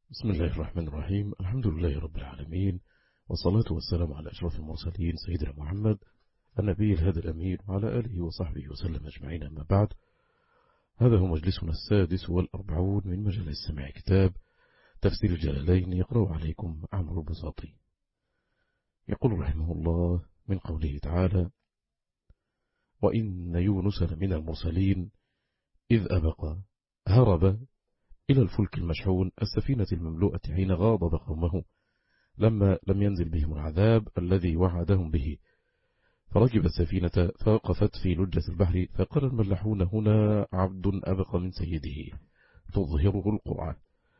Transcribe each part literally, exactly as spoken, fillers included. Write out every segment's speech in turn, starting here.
بسم الله الرحمن الرحيم. الحمد لله رب العالمين، والصلاة والسلام على أشرف المرسلين سيدنا محمد النبي الهادي الأمين وعلى آله وصحبه وسلم أجمعين. أما بعد، هذا هو مجلسنا السادس والأربعون من مجلس سماع كتاب تفسير الجلالين، يقرأ عليكم عمرو البساطي. يقول رحمه الله من قوله تعالى: وإن يونس لمن المرسلين إذ أبق هرب إلى الفلك المشحون السفينة المملوءة حين غاضب قومه لما لم ينزل بهم العذاب الذي وعدهم به، فركب السفينة فوقفت في لجة البحر، فقال الملاحون: هنا عبد أبق من سيده تظهره القرعة،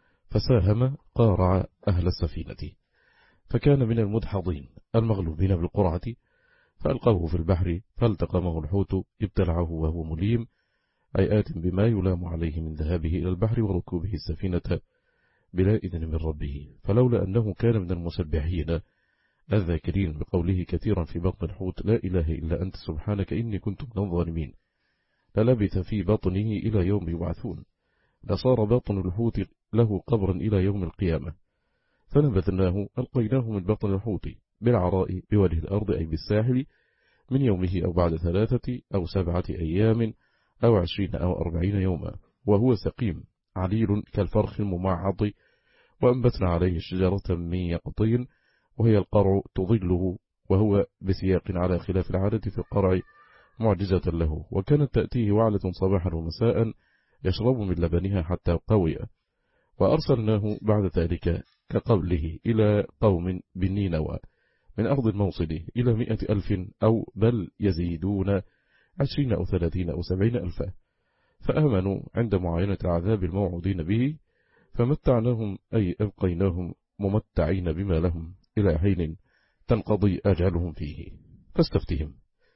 فساهم قارع أهل السفينة، فكان من المدحضين المغلوبين بالقرعة، فألقوه في البحر فالتقمه الحوت ابتلعه وهو مليم، أي آت بما يلام عليه من ذهابه إلى البحر وركوبه السفينة بلا إذن من ربه، فلولا أنه كان من المسبحين الذاكرين بقوله كثيرا في بطن الحوت: لا إله إلا أنت سبحانك إني كنت من الظالمين، للبث في بطنه إلى يوم يبعثون، لصار بطن الحوت له قبرا إلى يوم القيامة، فنبذناه ألقيناه من بطن الحوت بالعراء بوجه الأرض، أي بالساحل، من يومه أو بعد ثلاثة أو سبعة أيام أو عشرين أو أربعين يوما، وهو سقيم عليل كالفرخ الممعض، وأنبتنا عليه شجرة من يقطين وهي القرع تظله، وهو بسياق على خلاف العادة في القرع معجزة له، وكانت تأتيه وعلة صباحا ومساء يشرب من لبنها حتى قوي، وأرسلناه بعد ذلك كقبله إلى قوم بالنينوى من أرض الموصل إلى مئة ألف أو بل يزيدون عشرين أو ثلاثين أو سبعين ألفا، فآمنوا عند معاينة العذاب الموعودين به، فمتعناهم أي أبقيناهم ممتعين بما لهم إلى حين تنقضي أجالهم فيه. فاستفتهم،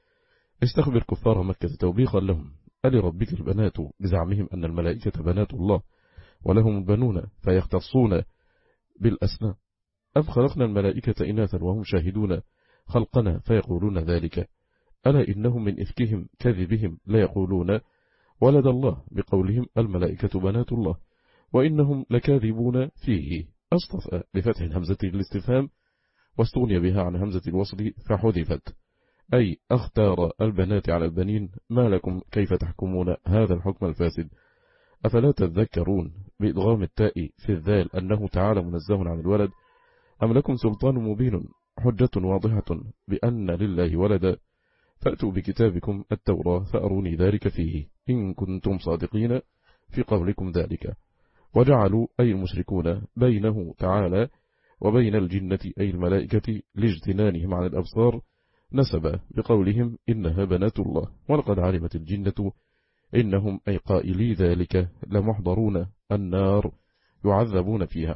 استخبر كفار مكة توبيخا لهم: ألربك البنات بزعمهم أن الملائكة بنات الله ولهم البنون فيختصون بالأسنى، أم خلقنا الملائكة إناثا وهم شاهدون خلقنا فيقولون ذلك، ألا إنهم من إفكهم كذبهم لا يقولون ولد الله بقولهم الملائكة بنات الله، وإنهم لكاذبون فيه. أصطفى بفتح همزة الاستفهام واستغني بها عن همزة الوصل فحذفت، أي اختار البنات على البنين، ما لكم كيف تحكمون هذا الحكم الفاسد، أفلا تذكرون بإدغام التاء في الذال أنه تعالى منزه عن الولد، أم لكم سلطان مبين حجة واضحة بأن لله ولدا، فأتوا بكتابكم التوراة فأروني ذلك فيه إن كنتم صادقين في قولكم ذلك. وجعلوا أي المشركون بينه تعالى وبين الجنة أي الملائكة لاجتنانهم عن الأبصار نسبا بقولهم إنها بنات الله، ولقد علمت الجنة إنهم أي قائلي ذلك لمحضرون النار يعذبون فيها.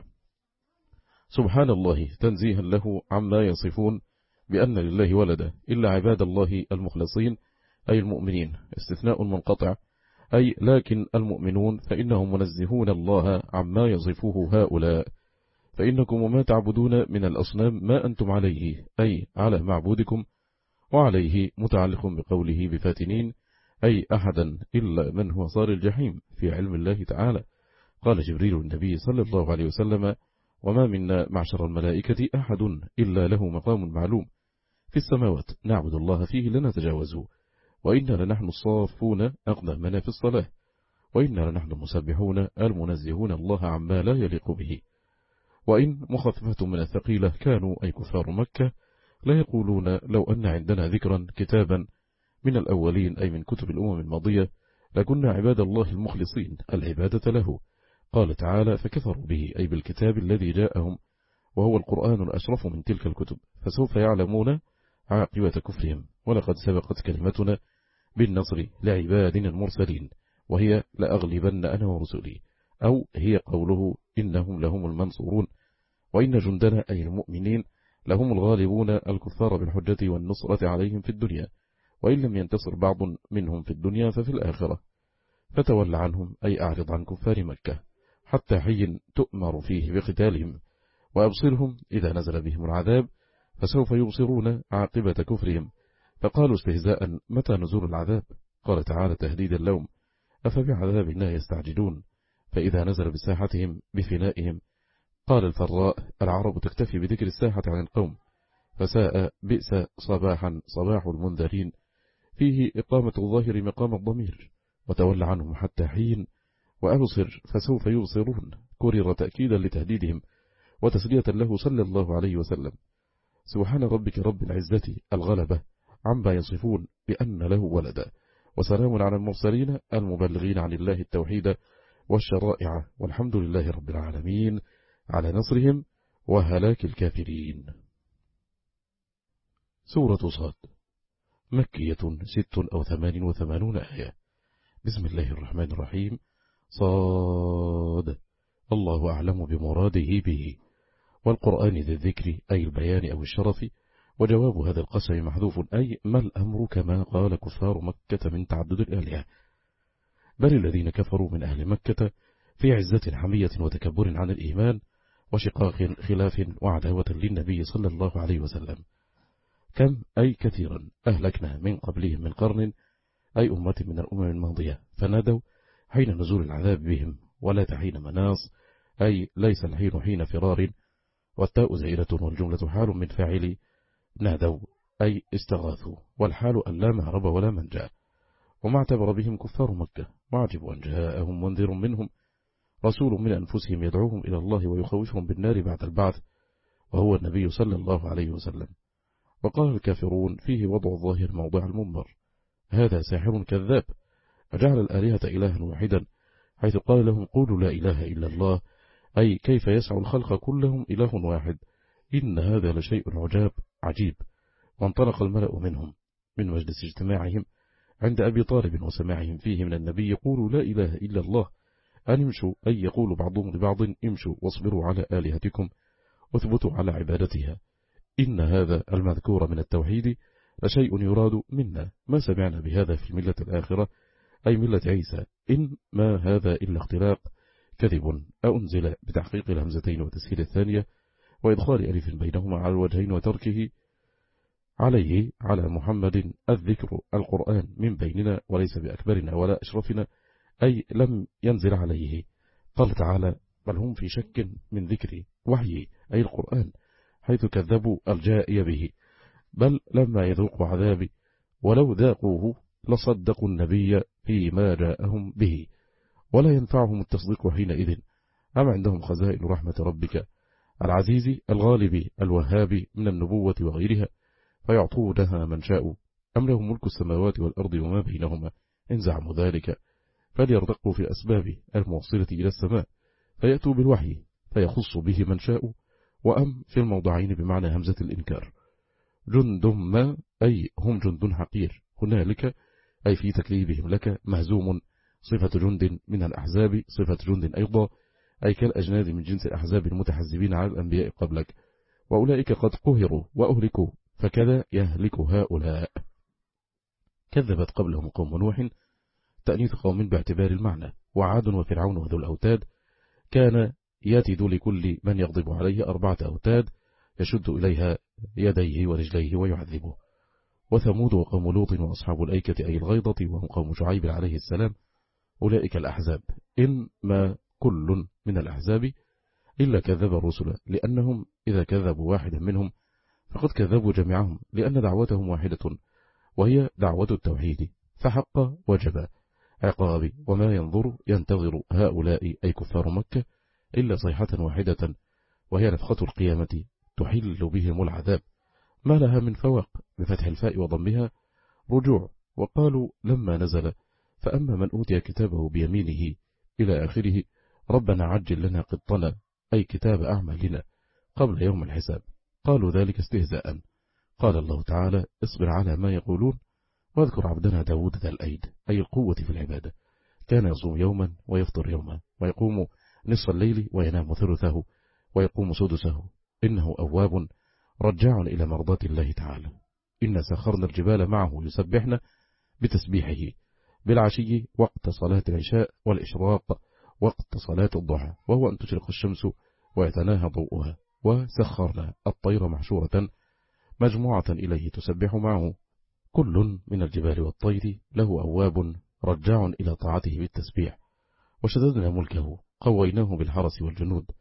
سبحان الله تنزيها له عما يصفون بأن لله ولدا إلا عباد الله المخلصين أي المؤمنين، استثناء منقطع، أي لكن المؤمنون فإنهم منزهون الله عما يصفوه هؤلاء، فإنكم وما تعبدون من الأصنام ما أنتم عليه أي على معبودكم، وعليه متعلق بقوله بفاتنين أي أحدا إلا من هو صار الجحيم في علم الله تعالى. قال جبريل النبي صلى الله عليه وسلم: وما منا معشر الملائكة أحد إلا له مقام معلوم في السماوات نعبد الله فيه لا نتجاوزه، وإنا لنحن الصافون أقدامنا في الصلاة، وإنا لنحن المسبحون المنزهون الله عما لا يليق به. وإن مخففة من الثقيلة كانوا أي كفار مكة لا يقولون لو أن عندنا ذكرا كتابا من الأولين أي من كتب الأمم الماضية لكنا عباد الله المخلصين العبادة له. قال تعالى: فكفروا به أي بالكتاب الذي جاءهم وهو القرآن الأشرف من تلك الكتب، فسوف يعلمون عاقبة كفرهم، ولقد سبقت كلمتنا بالنصر لعبادنا المرسلين وهي لأغلبن أنا ورسلي، أو هي قوله إنهم لهم المنصورون، وإن جندنا أي المؤمنين لهم الغالبون الكفار بالحجة والنصرة عليهم في الدنيا، وإن لم ينتصر بعض منهم في الدنيا ففي الآخرة. فتول عنهم أي أعرض عن كفار مكة حتى حين تؤمر فيه بقتالهم، وأبصرهم إذا نزل بهم العذاب فسوف يبصرون عاقبة كفرهم. فقالوا استهزاء: متى نزول العذاب؟ قال تعالى تهديد اللوم: أفبعذابنا يستعجلون، فإذا نزل بساحتهم بفنائهم قال الفراء: العرب تكتفي بذكر الساحة عن القوم، فساء بئس صباحا صباح المنذرين، فيه إقامة الظاهر مقام الضمير، وتولى عنهم حتى حين، وأبصر فسوف يبصرون، كرر تأكيدا لتهديدهم وتسلية له صلى الله عليه وسلم. سبحان ربك رب العزة الغلبة عما يصفون بأن له ولدا، وسلام على المرسلين المبلغين عن الله التوحيد والشرائع، والحمد لله رب العالمين على نصرهم وهلاك الكافرين. سورة صاد مكية ست أو ثمان وثمانون آية. بسم الله الرحمن الرحيم. صاد الله أعلم بمراده به، والقرآن ذي الذكر أي البيان أو الشرف، وجواب هذا القسم محذوف أي ما الأمر كما قال كفار مكة من تعدد الآلهة، بل الذين كفروا من أهل مكة في عزة حمية وتكبر عن الإيمان وشقاق خلاف وعداوة للنبي صلى الله عليه وسلم. كم أي كثيرا أهلكنا من قبلهم من قرن، أي أمة من الأمم الماضية، فنادوا حين نزول العذاب بهم ولا حين مناص، أي ليس الحين حين فرار، والتاء زائدة والجملة حال من فاعل نادوا أي استغاثوا، والحال أن لا مهرب ولا منجا. وما اعتبر بهم كفار مكة، وعجب أن جاءهم منذر منهم رسول من أنفسهم يدعوهم إلى الله ويخوفهم بالنار بعد البعث، وهو النبي صلى الله عليه وسلم. وقال الكافرون فيه وضع الظاهر موضع المنبر: هذا ساحر كذاب، فجعل الآلهة إلها واحدا، حيث قال لهم قولوا لا إله إلا الله، أي كيف يسع الخلق كلهم إله واحد، إن هذا لشيء عجاب عجيب. وانطلق الملأ منهم من مجلس اجتماعهم عند أبي طالب وسماعهم فيه من النبي قولوا لا إله إلا الله، أن امشوا، أي يقول بعضهم لبعض امشوا واصبروا على آلهتكم واثبتوا على عبادتها، إن هذا المذكور من التوحيد لشيء يراد منا، ما سمعنا بهذا في الملة الآخرة، أي ملة عيسى، إن ما هذا إلا اختلاق كذب، أنزل بتحقيق الهمزتين وتسهيل الثانية وإدخال ألف بينهما على الوجهين وتركه عليه على محمد الذكر القرآن من بيننا وليس بأكبرنا ولا أشرفنا، أي لم ينزل عليه. قال تعالى: بل هم في شك من ذكري وحيي، أي القرآن، حيث كذبوا الجائي به، بل لما يذوقوا عذابي ولو ذاقوه لصدقوا النبي فيما جاءهم به، ولا ينفعهم التصديق حينئذ. أم عندهم خزائن رحمة ربك العزيز الغالب الوهاب من النبوة وغيرها، فيعطونها من شاء، أم لهم ملك السماوات والأرض وما بينهما، إن زعموا ذلك فليرتقوا في الأسباب الموصلة إلى السماء فيأتوا بالوحي فيخص به من شاء، وأم في الموضعين بمعنى همزة الإنكار. جند ما أي هم جند حقير، هنالك أي في تكذيبهم لك مهزوم، صفة جند من الأحزاب صفة جند أيضا، أي كالأجناد من جنس الأحزاب المتحزبين على الأنبياء قبلك، وأولئك قد قهروا وأهلكوا، فكذا يهلك هؤلاء. كذبت قبلهم قوم نوح، تأنيث قوم باعتبار المعنى، وعاد وفرعون وذو الأوتاد، كان يتد لكل من يغضب عليه أربعة أوتاد يشد إليها يديه ورجليه ويعذبه. وثمود وقوم لوط وأصحاب الأيكة أي الغيضة وهم قوم شعيب عليه السلام، أولئك الأحزاب، إن ما كل من الأحزاب إلا كذب الرسل، لأنهم إذا كذبوا واحدا منهم فقد كذبوا جميعهم، لأن دعوتهم واحدة وهي دعوة التوحيد، فحق وجب عقاب، وما ينظر ينتظر هؤلاء أي كفار مكة إلا صيحة واحدة، وهي نفخة القيامة تحل بهم العذاب، ما لها من فواق، بفتح الفاء وضمها رجوع. وقالوا لما نزل فأما من أوتي كتابه بيمينه إلى آخره ربنا عجل لنا قطنا، أي كتاب أعمالنا قبل يوم الحساب، قالوا ذلك استهزاء. قال الله تعالى: اصبر على ما يقولون واذكر عبدنا داود ذا الأيد، أي القوة في العبادة، كان يصوم يوما ويفطر يوما، ويقوم نصف الليل وينام ثلثه ويقوم سدسه، إنه أواب رجاع إلى مرضات الله تعالى. إن سخرنا الجبال معه يسبحنا بتسبيحه بالعشي وقت صلاة العشاء والإشراق وقت صلاة الضحى، وهو أن تشرق الشمس ويتناهى ضوءها. وسخرنا الطير محشورة مجموعة إليه تسبح معه، كل من الجبال والطير له أواب رجاع إلى طاعته بالتسبيح. وشددنا ملكه قويناه بالحرس والجنود،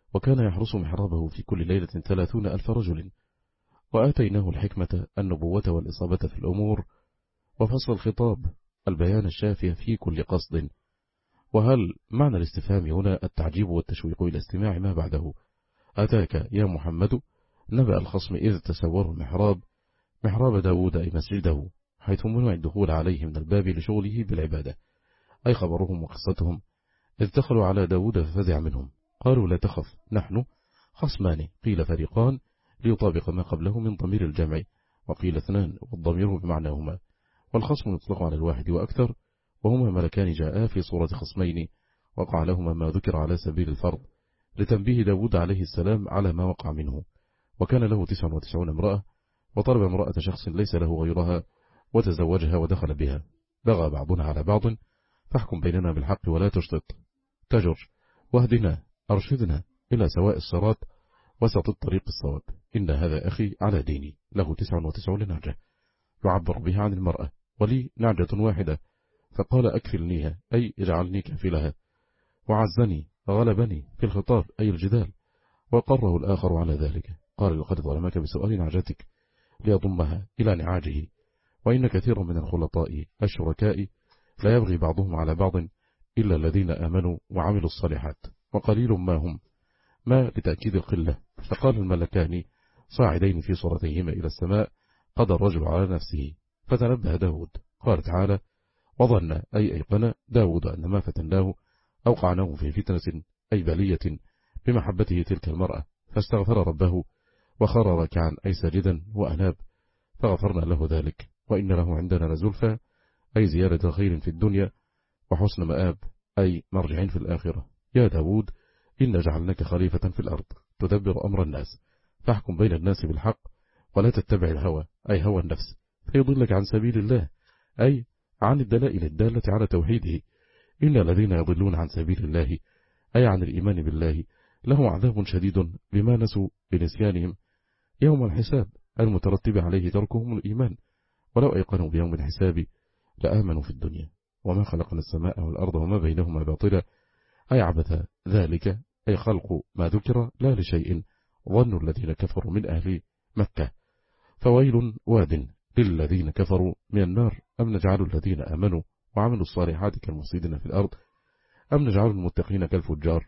وكان يحرس محرابه في كل ليلة ثلاثون ألف رجل. وآتيناه الحكمة النبوة والإصابة في الأمور وفصل الخطاب البيان الشافي في كل قصد. وهل معنى الاستفهام هنا التعجيب والتشويق إلى استماع ما بعده؟ أتاك يا محمد نبأ الخصم إذ تسوروا المحراب محراب داود أي مسجده، حيث منع الدخول عليه من الباب لشغله بالعبادة، أي خبرهم وقصتهم إذ دخلوا على داود ففزع منهم. قالوا لا تخف نحن خصمان، قيل فريقان ليطابق ما قبله من ضمير الجمع، وقيل اثنان والضمير بمعناهما، والخصم يطلق على الواحد وأكثر، وهما ملكان جاءا في صورة خصمين وقع لهما ما ذكر على سبيل الفرض لتنبيه داود عليه السلام على ما وقع منه. وكان له تسع وتسعون امرأة، وطلب امرأة شخص ليس له غيرها وتزوجها ودخل بها. بغى بعضنا على بعض فاحكم بيننا بالحق ولا تشطط تجر، واهدنا أرشدنا إلى سواء الصراط وسط الطريق الصواب. إن هذا أخي على ديني، له تسع وتسعون نعجة يعبر بها عن المرأة، ولي نعجة واحدة، فقال أكفلنيها أي اجعلني كافلها، وعزني غلبني في الخطاب أي الجدال، وقره الآخر على ذلك. قال لقد ظلمك بسؤال نعجتك ليضمها إلى نعاجه، وإن كثيرا من الخلطاء الشركاء لا يبغي بعضهم على بعض إلا الذين آمنوا وعملوا الصالحات، وقليل ما هم، ما لتأكيد القلة. فقال الملكان صاعدين في صورتيهما إلى السماء قضى الرجل على نفسه، فتنبه داود. قال تعالى وظن أي أيقن داود أن ما فتناه أوقعناه في فتنة أي بلية بمحبته تلك المرأة، فاستغفر ربه وخر راكعا أي ساجدا وأناب، فغفرنا له ذلك، وإن له عندنا لزلفى أي زيادة خير في الدنيا وحسن مآب أي مرجع في الآخرة. يا داود إن جعلناك خليفة في الأرض تدبر أمر الناس، فاحكم بين الناس بالحق ولا تتبع الهوى أي هوى النفس فيضلك عن سبيل الله أي عن الدلائل الدالة على توحيده. إن الذين يضلون عن سبيل الله أي عن الإيمان بالله لهم عذاب شديد بما نسوا بنسيانهم يوم الحساب المترتب عليه تركهم الإيمان، ولو أيقنوا بيوم الحساب لآمنوا في الدنيا. وما خلقنا السماء والأرض وما بينهما باطلا أي عبث ذلك أي خلق ما ذكر لا لشيء ظنوا الذين كفروا من أهل مكة. فويل واد للذين كفروا من النار أم نجعل الذين آمنوا وعملوا الصالحات كالمفسدين في الأرض أم نجعل المتقين كالفجار.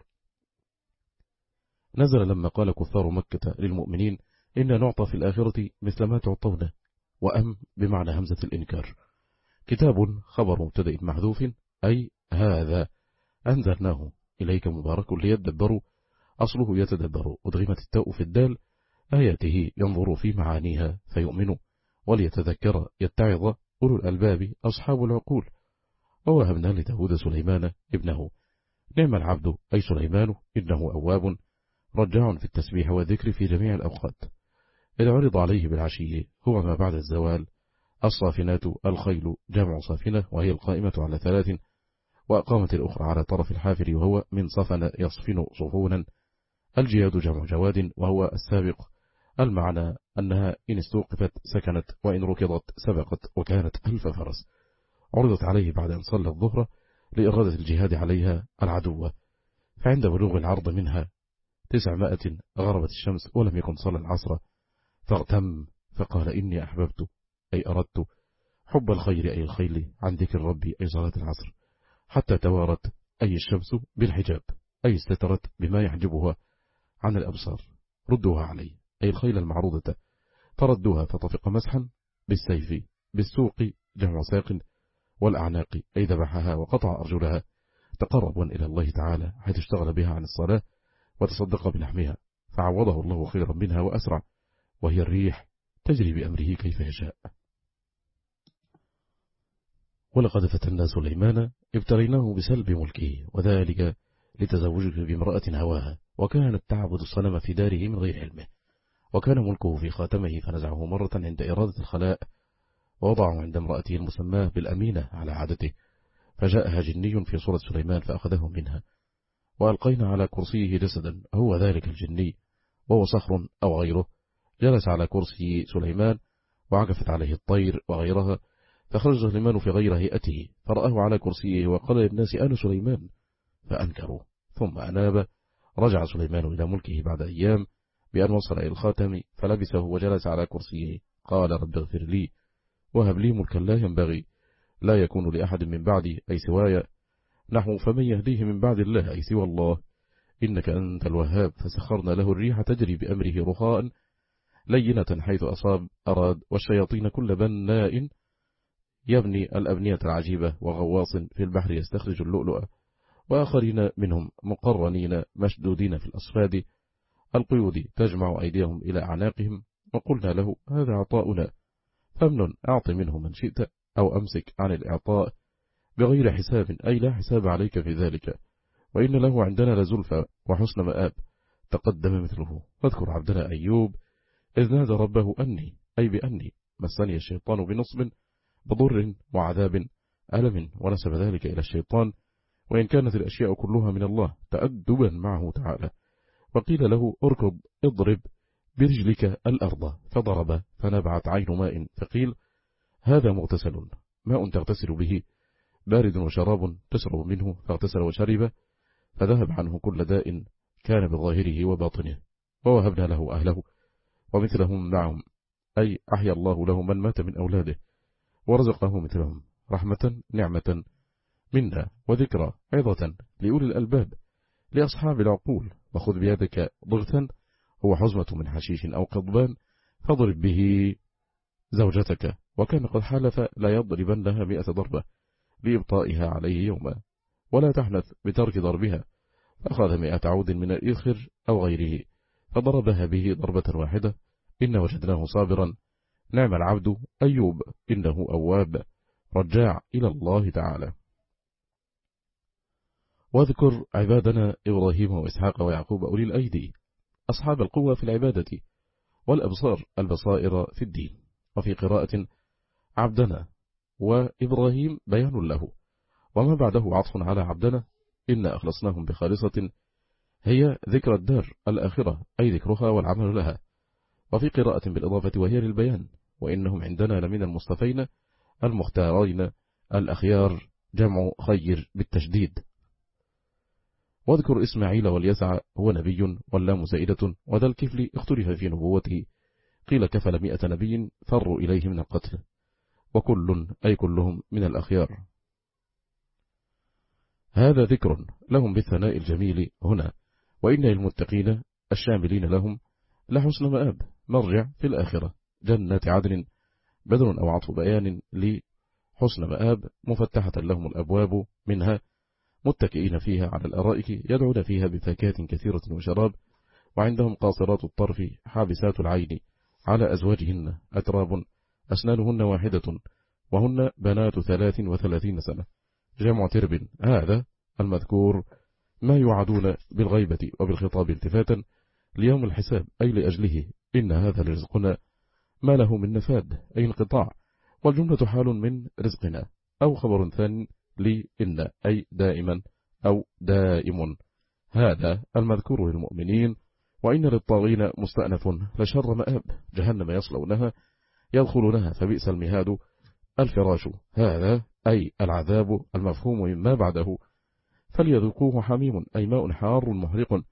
نزل لما قال كفار مكة للمؤمنين إن نعطى في الآخرة مثل ما تعطون، وأم بمعنى همزة الإنكار. كتاب خبر مبتدأ محذوف أي هذا أنزلناه إليك مبارك ليتدبروا، أصله يتدبروا، أدغمت التاء في الدال، آياته ينظروا في معانيها فيؤمنوا، وليتذكر يتعظ أولو الألباب أصحاب العقول. ووهبنا لداود سليمان ابنه، نعم العبد أي سليمان إنه أواب رجع في التسبيح والذكر في جميع الأوقات. إذا عرض عليه بالعشي هو ما بعد الزوال. الصافنات الخيل جمع صافنة وهي القائمة على ثلاث، وأقامت الأخرى على طرف الحافر وهو من صفن يصفن صفونا. الجياد جمع جواد وهو السابق، المعنى أنها إن استوقفت سكنت وإن ركضت سبقت، وكانت ألف فرس. عرضت عليه بعد أن صلى الظهر لإرادة الجهاد عليها العدوة، فعند بلوغ العرض منها تسعمائة غربت الشمس ولم يكن صلى العصر، فاغتم فقال إني أحببت أي أردت حب الخير أي الخيل عن ذكر ربي أي صلاة العصر، حتى توارت أي الشمس بالحجاب أي استترت بما يحجبها عن الأبصار. ردوها علي أي الخيل المعروضة، فردوها فطفق مسحا بالسيف بالسوق جمع ساق، والأعناق أي ذبحها وقطع أرجلها تقربا إلى الله تعالى، حيث اشتغل بها عن الصلاة وتصدق بلحمها فعوضه الله خيرا منها وأسرع، وهي الريح تجري بأمره كيف يشاء. ولقد فتنا سليمان ابتليناه بسلب ملكه، وذلك لتزوجه بامرأة هواها، وكانت تعبد الصنم في داره من غير علمه، وكان ملكه في خاتمه فنزعه مرة عند إرادة الخلاء، ووضعه عند امرأته المسماة بالأمينة على عادته، فجاءها جني في صورة سليمان فأخذه منها، وألقينا على كرسيه جسدا هو ذلك الجني وهو صخر أو غيره، جلس على كرسي سليمان وعكفت عليه الطير وغيرها، فخرج سليمان في غير هيئته فرآه على كرسيه وقال للناس أنا سليمان، فأنكروا ثم أناب رجع سليمان إلى ملكه بعد أيام بأن وصل إلى الخاتم فلبسه وجلس على كرسيه. قال رب اغفر لي وهب لي ملكا لا ينبغي لا يكون لأحد من بعدي أي سواي، نحو فمن يهديه من بعد الله أي سوى الله، إنك أنت الوهاب. فسخرنا له الريح تجري بأمره رخاء لينة حيث أصاب أراد، والشياطين كل بناء يبني الأبنية العجيبة، وغواص في البحر يستخرج اللؤلؤ، وآخرين منهم مقرنين مشدودين في الأصفاد القيود تجمع أيديهم إلى أعناقهم. وقلنا له هذا عطاؤنا فمن أعط منه من شئت أو أمسك عن الإعطاء بغير حساب، أي لا حساب عليك في ذلك، وإن له عندنا لزلفى وحسن مآب. تقدم مثله. واذكر عبدنا أيوب إذ نادى ربه أني أي بأني مسني الشيطان بنصب بضر وعذاب ألم، ونسب ذلك إلى الشيطان، وإن كانت الأشياء كلها من الله تأدبا معه تعالى. وقيل له اركض اضرب برجلك الأرض، فضرب فنبعت عين ماء، فقيل هذا مغتسل ماء تغتسل به بارد وشراب تشرب منه، فاغتسل وشرب فذهب عنه كل داء كان بظاهره وباطنه. ووهبنا له أهله ومثلهم معهم، أي أحيا الله له من مات من أولاده ورزقه مثلهم، رحمة نعمة منا وذكرى عظة لأولي الألباب لأصحاب العقول. وخذ بيدك ضغثا هو حزمة من حشيش أو قضبان فاضرب به زوجتك، وكان قد حلف لا يضربن لها مئة ضربة لإبطائها عليه يوما، ولا تحنث بترك ضربها، فأخذ مئة عود من الإذخر أو غيره فضربها به ضربة واحدة. إن وجدناه صابرا نعم العبد أيوب إنه أواب رجاع إلى الله تعالى. واذكر عبادنا إبراهيم وإسحاق ويعقوب أولي الأيدي أصحاب القوة في العبادة والأبصار البصائر في الدين. وفي قراءة عبدنا وإبراهيم بيان له، وما بعده عطف على عبدنا إنا أخلصناهم بخالصة هي ذكر الدار الآخرة أي ذكرها والعمل لها. وفي قراءة بالإضافة وهي للبيان وإنهم عندنا لمن المصطفين المختارين الأخيار جمع خير بالتشديد. واذكر إسماعيل واليسع هو نبي واللام زائدة، وذا الكفل اختلف في نبوته، قيل كفل مئة نبي فروا إليه من القتل، وكل أي كلهم من الأخيار. هذا ذكر لهم بالثناء الجميل هنا، وإن للمتقين الشاملين لهم لحسن مآب مرجع في الآخرة جنات عدن، بدل أو عطف بيان لحسن مآب مفتحة لهم الأبواب منها متكئين فيها على الأرائك يدعون فيها بفاكهة كثيرة وشراب، وعندهم قاصرات الطرف حابسات العين على أزواجهن أتراب أسنانهن واحدة، وهن بنات ثلاث وثلاثين سنة جمع ترب. هذا المذكور ما يوعدون بالغيبة وبالخطاب التفاتا ليوم الحساب أي لأجله، إن هذا لرزقنا ما له من نفاد أي انقطاع، والجملة حال من رزقنا أو خبر ثاني لإن أي دائما أو دائم. هذا المذكور للمؤمنين. وإن للطاغين مستأنف لشر مآب جهنم يصلونها يدخلونها فبئس المهاد الفراش. هذا أي العذاب المفهوم مما بعده، فليذوقوه حميم أي ماء حار محرق،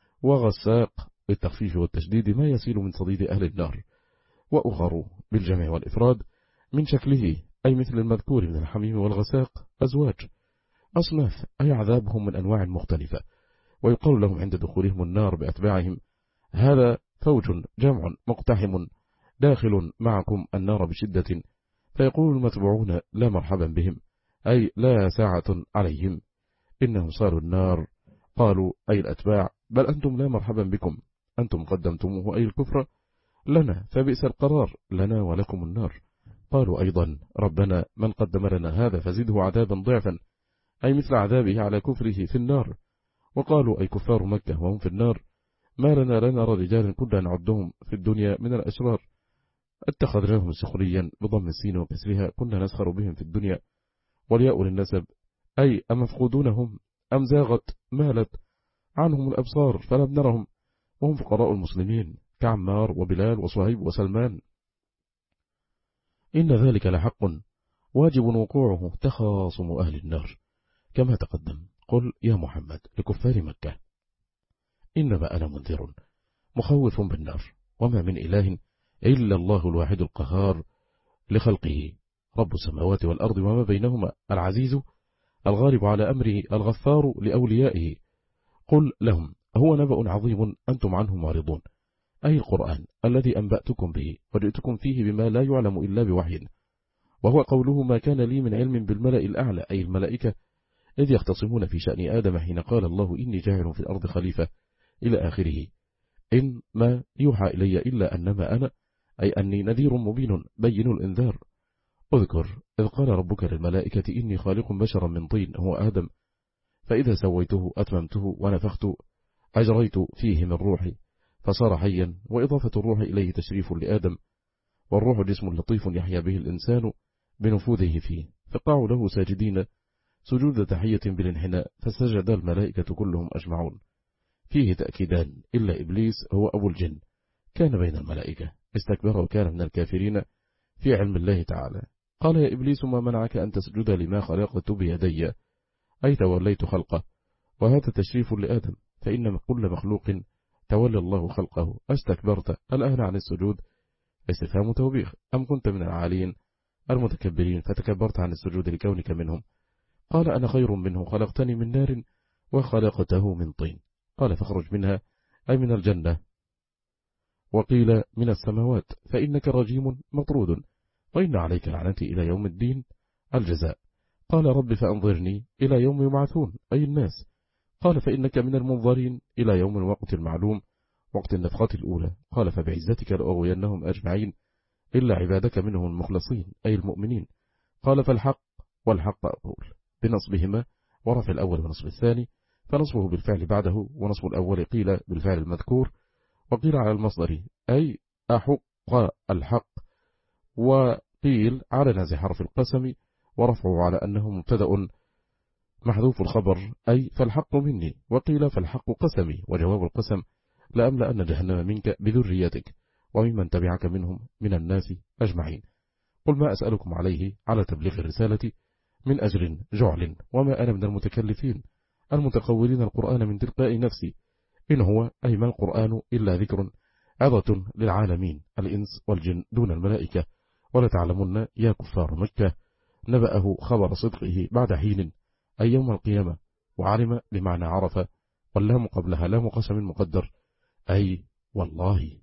وغساق بالتخفيف والتشديد ما يسيل من صديد أهل النار، وأخر بالجمع والإفراد من شكله أي مثل المذكور من الحميم والغساق أزواج أصناف أي عذابهم من أنواع مختلفة. ويقال لهم عند دخولهم النار بأتباعهم هذا فوج جمع مقتحم داخل معكم النار بشدة، فيقول المتبعون لا مرحبا بهم أي لا ساعة عليهم إنهم صاروا النار. قالوا أي الأتباع بل أنتم لا مرحبا بكم أنتم قدمتموه أي الكفر لنا فبئس القرار لنا ولكم النار. قالوا أيضا ربنا من قدم لنا هذا فزده عذابا ضعفا أي مثل عذابه على كفره في النار. وقالوا أي كفار مكة وهم في النار ما لنا لنا رجالا كنا نعدهم في الدنيا من الأشرار اتخذناهم سخريا بضم السين وكسرها كنا نسخر بهم في الدنيا. والياء للنسب أي أمفقودونهم أم زاغت مالت عنهم الأبصار فلم نرهم، وهم فقراء المسلمين كعمار وبلال وصهيب وسلمان. إن ذلك لحق واجب وقوعه تخاصم أهل النار كما تقدم. قل يا محمد لكفار مكة إنما أنا منذر مخوف بالنار، وما من إله إلا الله الواحد القهار لخلقه، رب السماوات والأرض وما بينهما، العزيز الغالب على أمره، الغفار لأوليائه. قل لهم هو نبأ عظيم أنتم عنه معرضون، أي القرآن الذي أنبأتكم به وجئتكم فيه بما لا يعلم إلا بوحي، وهو قوله ما كان لي من علم بالملأ الأعلى، أي الملائكة، إذ يختصمون في شأن آدم حين قال الله إني جاعل في الأرض خليفة إلى آخره. إن ما يوحى إلي إلا أنما أنا، أي أني نذير مبين بين الإنذار. اذكر إذ قال ربك للملائكة إني خالق بشرا من طين هو آدم، فإذا سويته أتممته ونفخت أجريت فيه من روحي فصار حيا، وإضافة الروح إليه تشريف لآدم، والروح جسم لطيف يحيا به الإنسان بنفوذه فيه، فقعوا له ساجدين سجود تحية بالانحناء، فسجد الملائكة كلهم أجمعون. فيه تأكيدان، إلا إبليس هو أبو الجن كان بين الملائكة استكبر وكان من الكافرين في علم الله تعالى. قال يا إبليس ما منعك أن تسجد لما خلقت بيدي، أي توليت خلقه، وهذا تشريف لآدم، فإن كل مخلوق تولى الله خلقه. أستكبرت الآن عن السجود؟ استفهام توبيخ. أم كنت من العالين المتكبرين فتكبرت عن السجود لكونك منهم؟ قال أنا خير منه خلقتني من نار وخلقته من طين. قال فاخرج منها، أي من الجنة، وقيل من السماوات، فإنك رجيم مطرود، وإن عليك لعنتي إلى يوم الدين الجزاء. قال رب فأنظرني إلى يوم يبعثون، أي الناس. قال فإنك من المنظرين إلى يوم الوقت المعلوم، وقت النفخة الأولى. قال فبعزتك لأغوينهم أجمعين إلا عبادك منهم المخلصين، أي المؤمنين. قال فالحق والحق أقول بنصبهما، ورفع الأول ونصب الثاني، فنصبه بالفعل بعده، ونصب الأول قيل بالفعل المذكور، وقيل على المصدر أي أحق الحق، وقيل على نازع حرف القسم، ورفعه على أنه مبتدأ محذوف الخبر، أي فالحق مني، وقيل فالحق قسمي، وجواب القسم لأملأن جهنم منك بذريتك وممن تبعك منهم من الناس أجمعين. قل ما أسألكم عليه على تبليغ الرسالة من أجر جعل، وما أنا من المتكلفين المتقولين القرآن من تلقاء نفسي، إن هو أي ما القرآن إلا ذكر عظة للعالمين الإنس والجن دون الملائكة، ولا تعلمن يا كفار مكة نبأه خبر صدقه بعد حين، أي يوم القيامة، وعلم بمعنى عرف، واللام قبلها لام قسم مقدر، أي والله.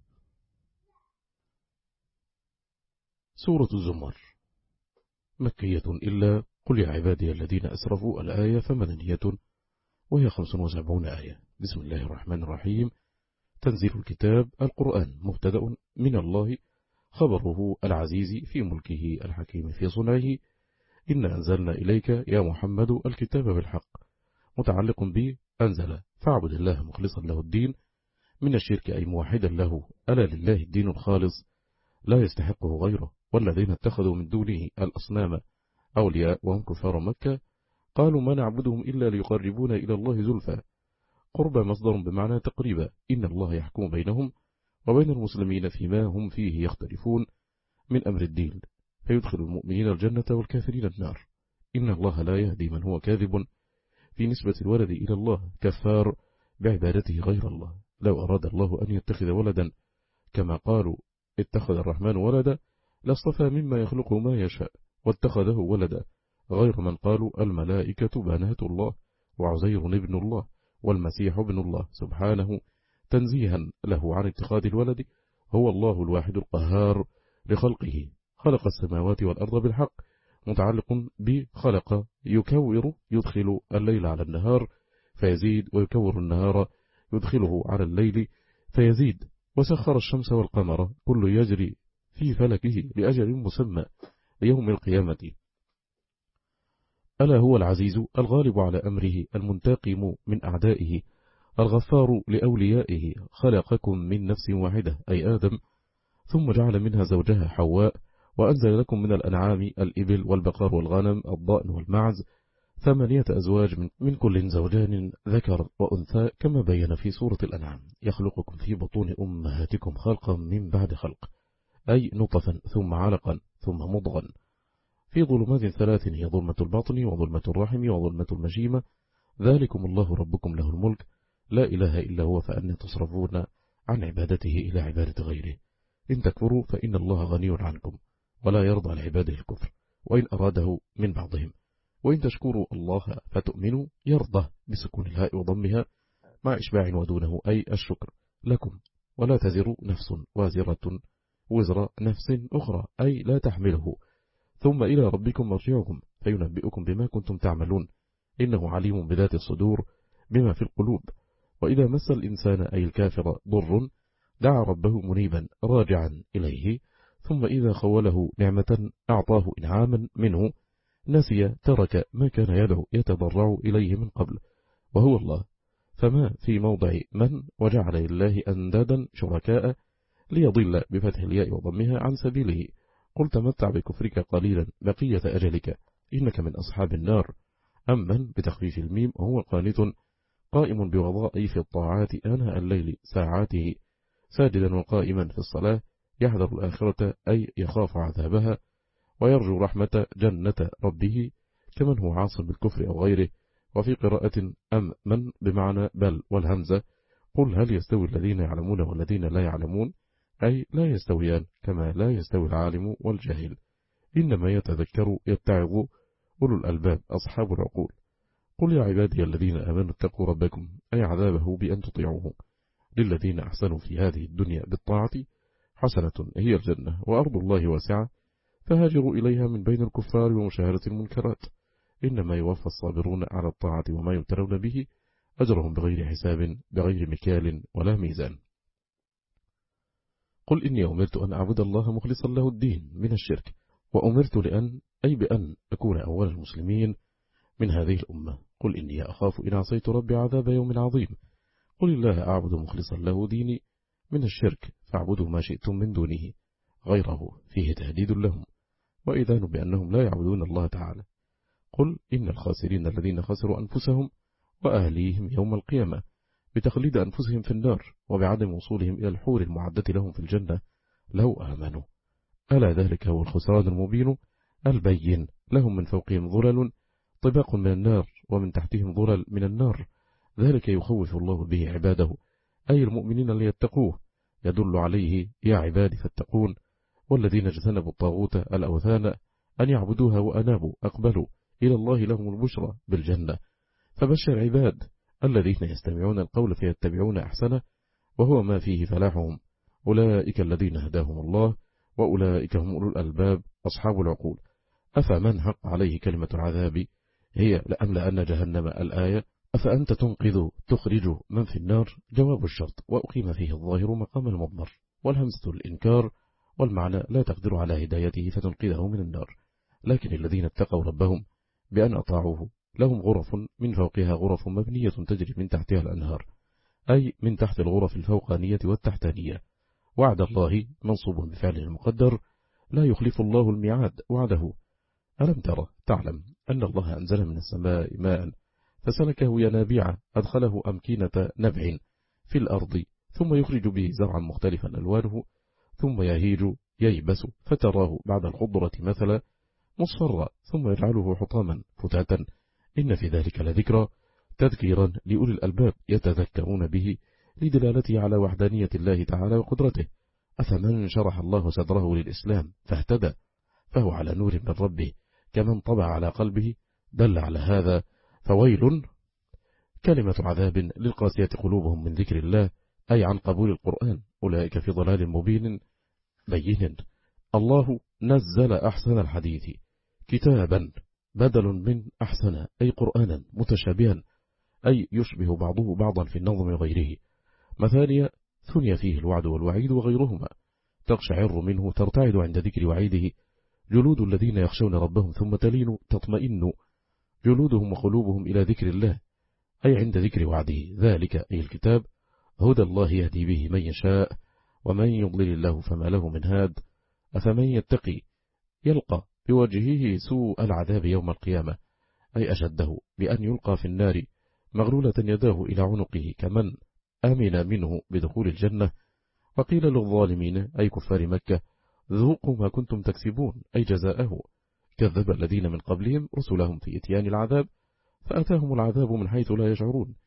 سورة الزمر مكية إلا قل يا عبادي الذين أسرفوا الآية فمدنية، وهي خمس وسبعون آية. بسم الله الرحمن الرحيم. تنزيل الكتاب القرآن مبتدأ من الله، خبره العزيز في ملكه الحكيم في صنعه. إن أنزلنا إليك يا محمد الكتاب بالحق، متعلق به أنزل، فاعبد الله مخلصا له الدين من الشرك، أي موحدا له. ألا لله الدين الخالص لا يستحقه غيره، والذين اتخذوا من دونه الأصنام أولياء وهم كفار مكة قالوا ما نعبدهم إلا ليقربونا إلى الله زلفى. قرب مصدر بمعنى تقريبا. إن الله يحكم بينهم وبين المسلمين فيما هم فيه يختلفون من أمر الدين، فيدخل المؤمنين الجنة والكافرين النار. إن الله لا يهدي من هو كاذب في نسبة الولد إلى الله كفار بعبادته غير الله. لو أراد الله أن يتخذ ولدا كما قالوا اتخذ الرحمن ولدا لاصطفى مما يخلق ما يشاء واتخذه ولدا، غير من قالوا الملائكة بنات الله وعزير ابن الله والمسيح ابن الله، سبحانه تنزيها له عن اتخاذ الولد. هو الله الواحد القهار لخلقه، خلق السماوات والأرض بالحق، متعلق بخلق يكور يدخل الليل على النهار فيزيد، ويكور النهار يدخله على الليل فيزيد. وسخر الشمس والقمر كل يجري في فلكه لأجل مسمى ليوم القيامة. ألا هو العزيز الغالب على أمره، المنتقم من أعدائه، الغفار لأوليائه. خلقكم من نفس واحدة أي آدم، ثم جعل منها زوجها حواء، وأنزل لكم من الأنعام الإبل والبقر والغنم الضأن والمعز، ثمانية أزواج من كل زوجان ذكر وأنثى، كما بين في سورة الأنعام. يخلقكم في بطون أمهاتكم خلقا من بعد خلق، أي نطفا ثم علقا ثم مضغا، في ظلمات ثلاث هي ظلمة البطن وظلمة الرحم وظلمة المشيمة. ذلكم الله ربكم له الملك لا إله إلا هو فأنى تصرفون عن عبادته إلى عبادة غيره. إن تكفروا فإن الله غني عنكم ولا يرضى لعباده الكفر وإن أراده من بعضهم، وإن تشكروا الله فتؤمنوا يرضى بسكون الهاء وضمها مع إشباع ودونه أي الشكر لكم، ولا تزر نفس وازرة وزر نفس أخرى أي لا تحمله، ثم إلى ربكم مرجعكم فينبئكم بما كنتم تعملون إنه عليم بذات الصدور بما في القلوب. وإذا مس الإنسان أي الكافر ضر دعا ربه منيبا راجعا إليه، ثم إذا خوله نعمة أعطاه إنعاما منه نسي ترك ما كان يدعو يتضرع إليه من قبل وهو الله، فما في موضع من وجعل لله أندادا شركاء ليضل بفتح الياء وضمها عن سبيله. قل تمتع بكفرك قليلا بقية أجلك إنك من أصحاب النار. أمن بتخفيف الميم وهو قانت قائم بوظائف الطاعات آناء الليل ساعاته ساجدا وقائما في الصلاة يحذر الآخرة أي يخاف عذابها ويرجو رحمة جنة ربه كمن هو عاصم بالكفر أو غيره. وفي قراءة أم من بمعنى بل والهمزة. قل هل يستوي الذين يعلمون والذين لا يعلمون أي لا يستويان كما لا يستوي العالم والجاهل، إنما يتذكر يتعظ أولو الألباب أصحاب العقول. قل يا عبادي الذين آمنوا اتقوا ربكم أي عذابه بأن تطيعوه. للذين أحسنوا في هذه الدنيا بالطاعة حسنة هي الجنة وأرض الله واسعة فهاجروا إليها من بين الكفار ومشاهدة المنكرات، إنما يوفى الصابرون على الطاعة وما يبتلون به أجرهم بغير حساب بغير مكيال ولا ميزان. قل إني أمرت أن أعبد الله مخلصا له الدين من الشرك، وأمرت لأن أي بأن أكون أول المسلمين من هذه الأمة. قل إني أخاف إن عصيت ربي عذاب يوم عظيم. قل الله أعبد مخلصا له ديني من الشرك فاعبدوا ما شئتم من دونه غيره فيه تهديد لهم وإذان بأنهم لا يعبدون الله تعالى. قل إن الخاسرين الذين خسروا أنفسهم وأهليهم يوم القيامة بتخليد أنفسهم في النار وبعدم وصولهم إلى الحور المعدة لهم في الجنة لو آمنوا. ألا ذلك هو الخسران المبين البين. لهم من فوقهم ظلل طباق من النار ومن تحتهم ظلل من النار، ذلك يخوف الله به عباده أي المؤمنين ليتقوه، يدل عليه يا عبادي فاتقون. والذين اجتنبوا الطاغوت الأوثان أن يعبدوها وأنابوا أقبلوا إلى الله لهم البشرى بالجنة. فبشر عباد الذين يستمعون القول فيتبعون أحسنه وهو ما فيه فلاحهم، أولئك الذين هداهم الله وأولئك هم أولو الألباب أصحاب العقول. أفمن حق عليه كلمة العذاب هي لأملأن جهنم الآية أفأنت تنقذ تخرج من في النار جواب الشرط وأقيم فيه الظاهر مقام المضمر والهمزة الإنكار، والمعنى لا تقدر على هدايته فتنقذه من النار، لكن الذين اتقوا ربهم بأن أطاعوه لهم غرف من فوقها غرف مبنية تجري من تحتها الأنهار أي من تحت الغرف الفوقانية والتحتانية. وعد الله منصوب بفعله المقدر لا يخلف الله الميعاد وعده. ألم ترى تعلم أن الله أنزل من السماء ماء فسلكه ينابيع أدخله أمكنة نبع في الأرض ثم يخرج به زرعا مختلفا ألوانه ثم يهيج ييبس فتراه بعد الخضرة مثلا مصفرا ثم يجعله حطاما فتاتا إن في ذلك لذكرى تذكيرا لأولي الألباب يتذكرون به لدلالته على وحدانية الله تعالى وقدرته. أفمن شرح الله صدره للإسلام فاهتدى فهو على نور من ربه كمن طبع على قلبه دل على هذا. فويل كلمة عذاب للقاسية قلوبهم من ذكر الله أي عن قبول القرآن، أولئك في ضلال مبين بين. الله نزل أحسن الحديث كتابا بدل من أحسن أي قرآنا متشابها أي يشبه بعضه بعضا في النظم وغيره. مثانية ثني فيه الوعد والوعيد وغيرهما تقشعر منه ترتعد عند ذكر وعيده جلود الذين يخشون ربهم ثم تلين تطمئن جلودهم وقلوبهم إلى ذكر الله أي عند ذكر وعده. ذلك أي الكتاب هدى الله يهدي به من يشاء ومن يضلل الله فما له من هاد. أفمن يتقي يلقى بوجهه سوء العذاب يوم القيامة أي أشده بأن يلقى في النار مغلولة يداه إلى عنقه كمن آمن منه بدخول الجنة. وقيل للظالمين أي كفار مكة ذوقوا ما كنتم تكسبون أي جزاءه. كذب الذين من قبلهم رسلهم في إتيان العذاب فأتاهم العذاب من حيث لا يشعرون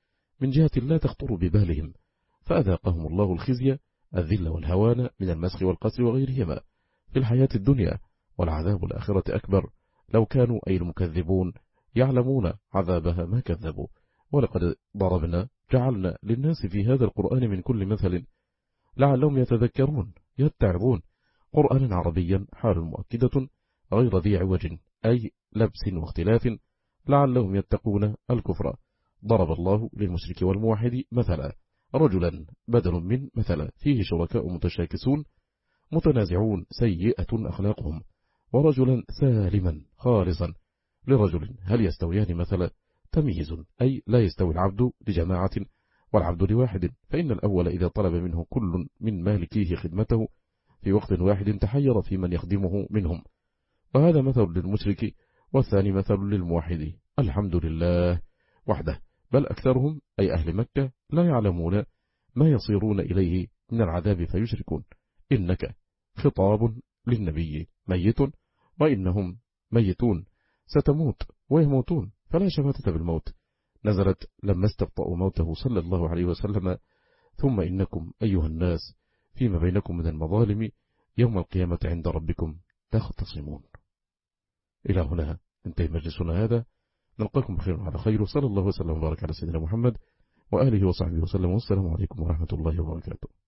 من جهة لا تخطر ببالهم، فأذاقهم الله الخزي الذل والهوان من المسخ والقتل وغيرهما في الحياة الدنيا، والعذاب الآخرة أكبر لو كانوا أي المكذبون يعلمون عذابها ما كذبوا. ولقد ضربنا جعلنا للناس في هذا القرآن من كل مثل لعلهم يتذكرون يتعظون، قرآنا عربيا حال مؤكدة غير ذي عوج أي لبس واختلاف لعلهم يتقون الكفر. ضرب الله للمشرك والموحد مثلا رجلا بدل من مثلا فيه شركاء متشاكسون متنازعون سيئة أخلاقهم، ورجلا سالما خالصا لرجل هل يستويان مثلا؟ تمييز أي لا يستوي العبد لجماعة والعبد لواحد، فإن الأول إذا طلب منه كل من مالكيه خدمته في وقت واحد تحير في من يخدمه منهم، وهذا مثل للمشرك، والثاني مثل للموحد. الحمد لله وحده، بل أكثرهم أي أهل مكة لا يعلمون ما يصيرون إليه من العذاب فيشركون. إنك خطاب للنبي ميت وإنهم ميتون، ستموت ويموتون، فلا شماتة بالموت، نزلت لما استبطأوا موته صلى الله عليه وسلم. ثم إنكم أيها الناس فيما بينكم من المظالم يوم القيامة عند ربكم تختصمون. إلى هنا انتهي مجلسنا هذا، نلقاكم بخير على خير، صلى الله وسلم وبارك على سيدنا محمد وآله وصحبه وسلم، والسلام عليكم ورحمة الله وبركاته.